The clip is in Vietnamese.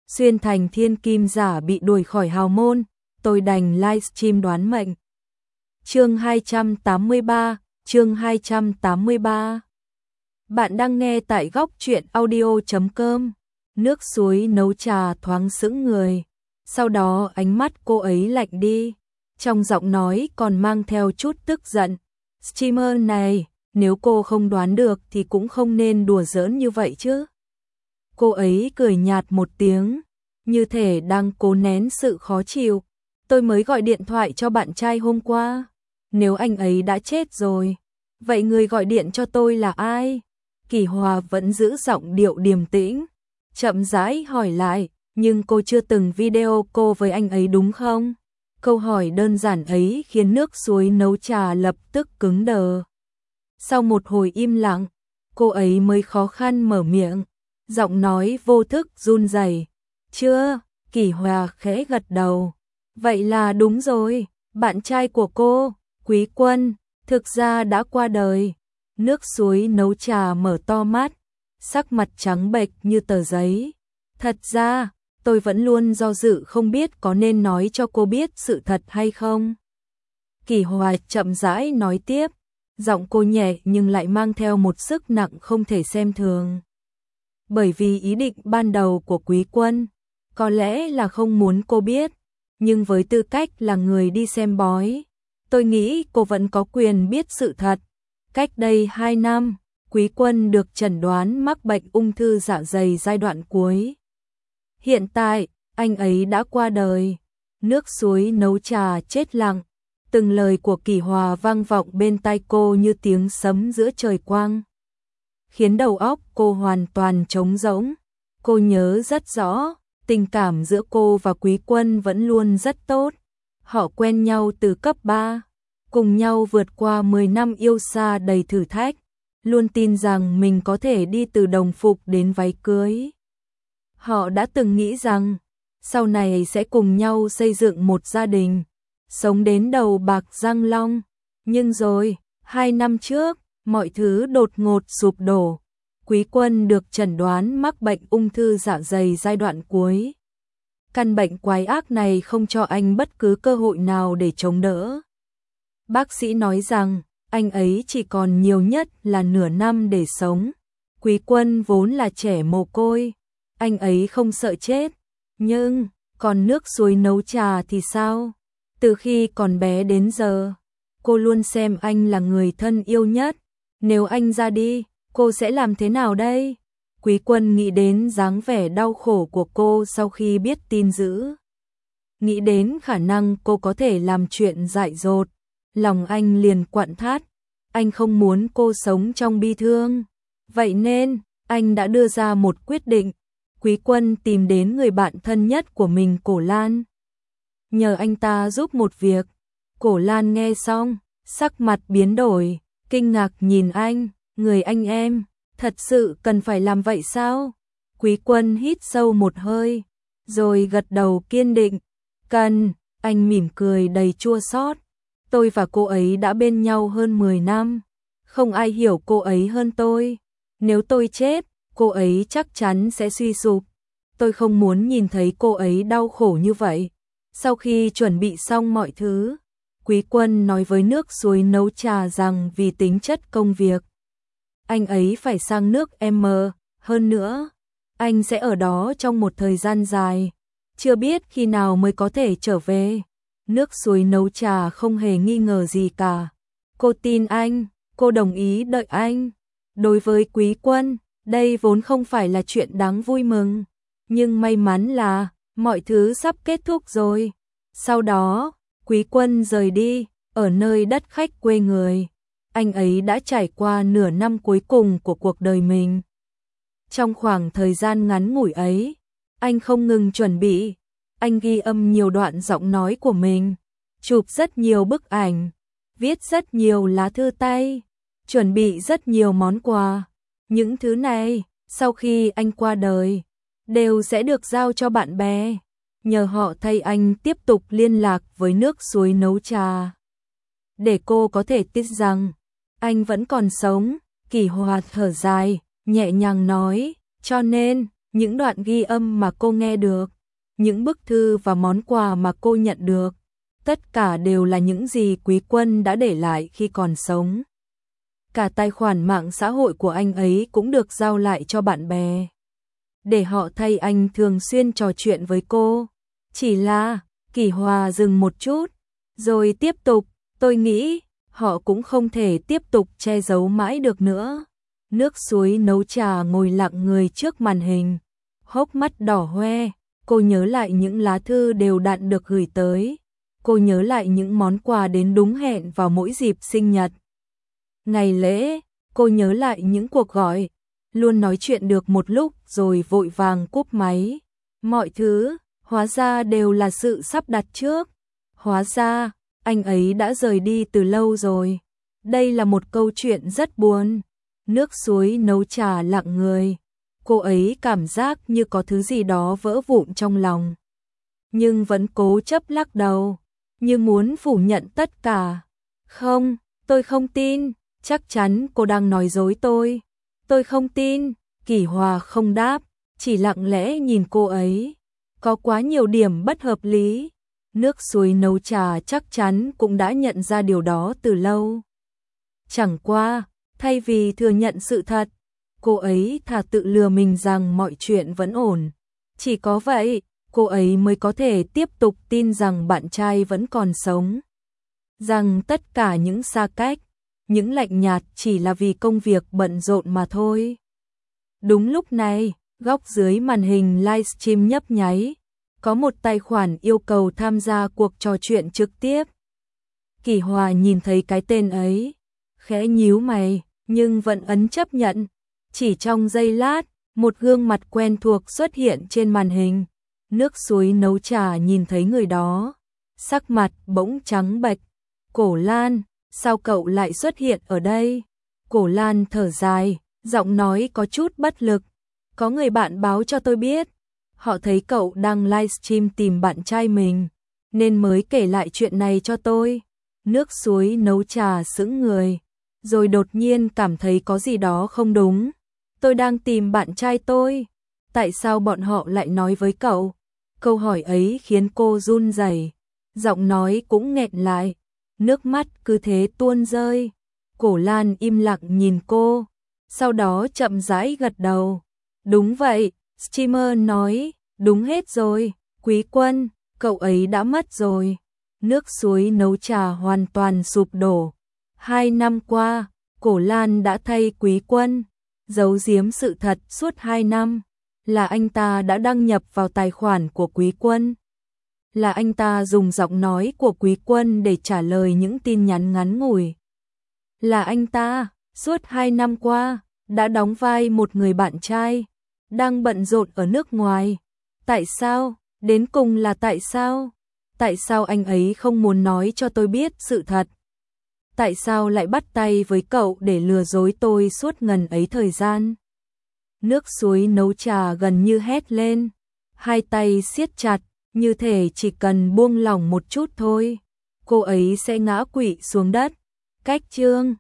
xuyên thành thiên kim giả bị đuổi khỏi hào môn, tôi đành livestream đoán mệnh. Chương 283, chương 283. Bạn đang nghe tại góc truyện audio.com. Nước suối nấu trà thoáng sững người, sau đó ánh mắt cô ấy lạnh đi, trong giọng nói còn mang theo chút tức giận. Streamer này, nếu cô không đoán được thì cũng không nên đùa giỡn như vậy chứ. Cô ấy cười nhạt một tiếng, như thể đang cố nén sự khó chịu. Tôi mới gọi điện thoại cho bạn trai hôm qua. Nếu anh ấy đã chết rồi, vậy người gọi điện cho tôi là ai? Kỳ Hòa vẫn giữ giọng điệu điềm tĩnh, chậm rãi hỏi lại, nhưng cô chưa từng video call với anh ấy đúng không? Câu hỏi đơn giản ấy khiến nước suối nấu trà lập tức cứng đờ. Sau một hồi im lặng, cô ấy mới khó khăn mở miệng, giọng nói vô thức run rẩy. Chưa, Kỳ Hòa khẽ gật đầu. Vậy là đúng rồi, bạn trai của cô, Quý Quân, thực ra đã qua đời. Nước suối nấu trà mở to mắt, sắc mặt trắng bệch như tờ giấy. Thật ra, tôi vẫn luôn do dự không biết có nên nói cho cô biết sự thật hay không. Kỳ Hòa chậm rãi nói tiếp, giọng cô nhẹ nhưng lại mang theo một sức nặng không thể xem thường. Bởi vì ý định ban đầu của Quý Quân, có lẽ là không muốn cô biết, nhưng với tư cách là người đi xem bói, tôi nghĩ cô vẫn có quyền biết sự thật. Cách đây 2 năm, Quý Quân được chẩn đoán mắc bệnh ung thư dạ dày giai đoạn cuối. Hiện tại, anh ấy đã qua đời. Nước suối nấu trà chết lặng, từng lời của Kỳ Hòa vang vọng bên tai cô như tiếng sấm giữa trời quang, khiến đầu óc cô hoàn toàn trống rỗng. Cô nhớ rất rõ, tình cảm giữa cô và Quý Quân vẫn luôn rất tốt. Họ quen nhau từ cấp 3, cùng nhau vượt qua 10 năm yêu xa đầy thử thách, luôn tin rằng mình có thể đi từ đồng phục đến váy cưới. Họ đã từng nghĩ rằng, sau này sẽ cùng nhau xây dựng một gia đình, sống đến đầu bạc răng long. Nhưng rồi, 2 năm trước, mọi thứ đột ngột sụp đổ. Quý Quân được chẩn đoán mắc bệnh ung thư dạ dày giai đoạn cuối. Căn bệnh quái ác này không cho anh bất cứ cơ hội nào để chống đỡ. Bác sĩ nói rằng, anh ấy chỉ còn nhiều nhất là nửa năm để sống. Quý Quân vốn là trẻ mồ côi, anh ấy không sợ chết. Nhưng, còn nước suối nấu trà thì sao? Từ khi còn bé đến giờ, cô luôn xem anh là người thân yêu nhất. Nếu anh ra đi, cô sẽ làm thế nào đây? Quý Quân nghĩ đến dáng vẻ đau khổ của cô sau khi biết tin dữ. Nghĩ đến khả năng cô có thể làm chuyện dại dột, lòng anh liền quặn thắt. Anh không muốn cô sống trong bi thương. Vậy nên, anh đã đưa ra một quyết định. Quý Quân tìm đến người bạn thân nhất của mình, Cổ Lan, nhờ anh ta giúp một việc. Cổ Lan nghe xong, sắc mặt biến đổi, kinh ngạc nhìn anh, người anh em, thật sự cần phải làm vậy sao? Quý Quân hít sâu một hơi, rồi gật đầu kiên định. Cần, anh mỉm cười đầy chua xót. Tôi và cô ấy đã bên nhau hơn 10 năm, không ai hiểu cô ấy hơn tôi. Nếu tôi chết, cô ấy chắc chắn sẽ suy sụp. Tôi không muốn nhìn thấy cô ấy đau khổ như vậy. Sau khi chuẩn bị xong mọi thứ, Quý Quân nói với nước suối nấu trà rằng vì tính chất công việc, anh ấy phải sang nước M, hơn nữa, anh sẽ ở đó trong một thời gian dài, chưa biết khi nào mới có thể trở về. Nước suối nấu trà không hề nghi ngờ gì cả. Cô tin anh, cô đồng ý đợi anh. Đối với Quý Quân, đây vốn không phải là chuyện đáng vui mừng, nhưng may mắn là mọi thứ sắp kết thúc rồi. Sau đó, Quý Quân rời đi, ở nơi đất khách quê người. Anh ấy đã trải qua nửa năm cuối cùng của cuộc đời mình. Trong khoảng thời gian ngắn ngủi ấy, anh không ngừng chuẩn bị. Anh ghi âm nhiều đoạn giọng nói của mình, chụp rất nhiều bức ảnh, viết rất nhiều lá thư tay, chuẩn bị rất nhiều món quà. Những thứ này, sau khi anh qua đời, đều sẽ được giao cho bạn bè, nhờ họ thay anh tiếp tục liên lạc với nước suối nấu trà. Để cô có thể tin rằng anh vẫn còn sống. Kỳ Hòa thở dài, nhẹ nhàng nói, cho nên những đoạn ghi âm mà cô nghe được, những bức thư và món quà mà cô nhận được, tất cả đều là những gì Quý Quân đã để lại khi còn sống. Cả tài khoản mạng xã hội của anh ấy cũng được giao lại cho bạn bè, để họ thay anh thường xuyên trò chuyện với cô. Chỉ là, Kỷ Hòa dừng một chút, rồi tiếp tục, tôi nghĩ, họ cũng không thể tiếp tục che giấu mãi được nữa. Nước suối nấu trà ngồi lặng người trước màn hình, hốc mắt đỏ hoe, cô nhớ lại những lá thư đều đặn được gửi tới. Cô nhớ lại những món quà đến đúng hẹn vào mỗi dịp sinh nhật, ngày lễ, cô nhớ lại những cuộc gọi, luôn nói chuyện được một lúc rồi vội vàng cúp máy. Mọi thứ, hóa ra đều là sự sắp đặt trước. Hóa ra, anh ấy đã rời đi từ lâu rồi. Đây là một câu chuyện rất buồn. Nước suối nấu trà lặng người. Cô ấy cảm giác như có thứ gì đó vỡ vụn trong lòng, nhưng vẫn cố chấp lắc đầu, như muốn phủ nhận tất cả. Không, tôi không tin, chắc chắn cô đang nói dối tôi. Tôi không tin. Kỷ Hòa không đáp, chỉ lặng lẽ nhìn cô ấy. Có quá nhiều điểm bất hợp lý. Nước suối nấu trà chắc chắn cũng đã nhận ra điều đó từ lâu. Chẳng qua, thay vì thừa nhận sự thật, cô ấy thà tự lừa mình rằng mọi chuyện vẫn ổn. Chỉ có vậy, cô ấy mới có thể tiếp tục tin rằng bạn trai vẫn còn sống. Rằng tất cả những xa cách, những lạnh nhạt chỉ là vì công việc bận rộn mà thôi. Đúng lúc này, góc dưới màn hình livestream nhấp nháy, có một tài khoản yêu cầu tham gia cuộc trò chuyện trực tiếp. Kỷ Hòa nhìn thấy cái tên ấy, khẽ nhíu mày, nhưng vẫn ấn chấp nhận. Chỉ trong giây lát, một gương mặt quen thuộc xuất hiện trên màn hình. Nước suối nấu trà nhìn thấy người đó, sắc mặt bỗng trắng bệch. Cổ Lan, sao cậu lại xuất hiện ở đây? Cổ Lan thở dài, giọng nói có chút bất lực. Có người bạn báo cho tôi biết, họ thấy cậu đang livestream tìm bạn trai mình, nên mới kể lại chuyện này cho tôi. Nước suối nấu trà sững người, rồi đột nhiên cảm thấy có gì đó không đúng. Tôi đang tìm bạn trai tôi. Tại sao bọn họ lại nói với cậu? Câu hỏi ấy khiến cô run rẩy, giọng nói cũng nghẹn lại, nước mắt cứ thế tuôn rơi. Cổ Lan im lặng nhìn cô, sau đó chậm rãi gật đầu. Đúng vậy, streamer nói, đúng hết rồi, Quý Quân, cậu ấy đã mất rồi. Nước suối nấu trà hoàn toàn sụp đổ. 2 năm qua, Cổ Lan đã thay Quý Quân giấu giếm sự thật suốt 2 năm. Là anh ta đã đăng nhập vào tài khoản của Quý Quân. Là anh ta dùng giọng nói của Quý Quân để trả lời những tin nhắn ngắn ngủi. Là anh ta, suốt 2 năm qua, đã đóng vai một người bạn trai, đang bận rộn ở nước ngoài. Tại sao? Đến cùng là tại sao? Tại sao anh ấy không muốn nói cho tôi biết sự thật? Tại sao lại bắt tay với cậu để lừa dối tôi suốt ngần ấy thời gian? Nước suối nấu trà gần như hét lên, hai tay siết chặt, như thể chỉ cần buông lỏng một chút thôi, cô ấy sẽ ngã quỵ xuống đất. Cách chương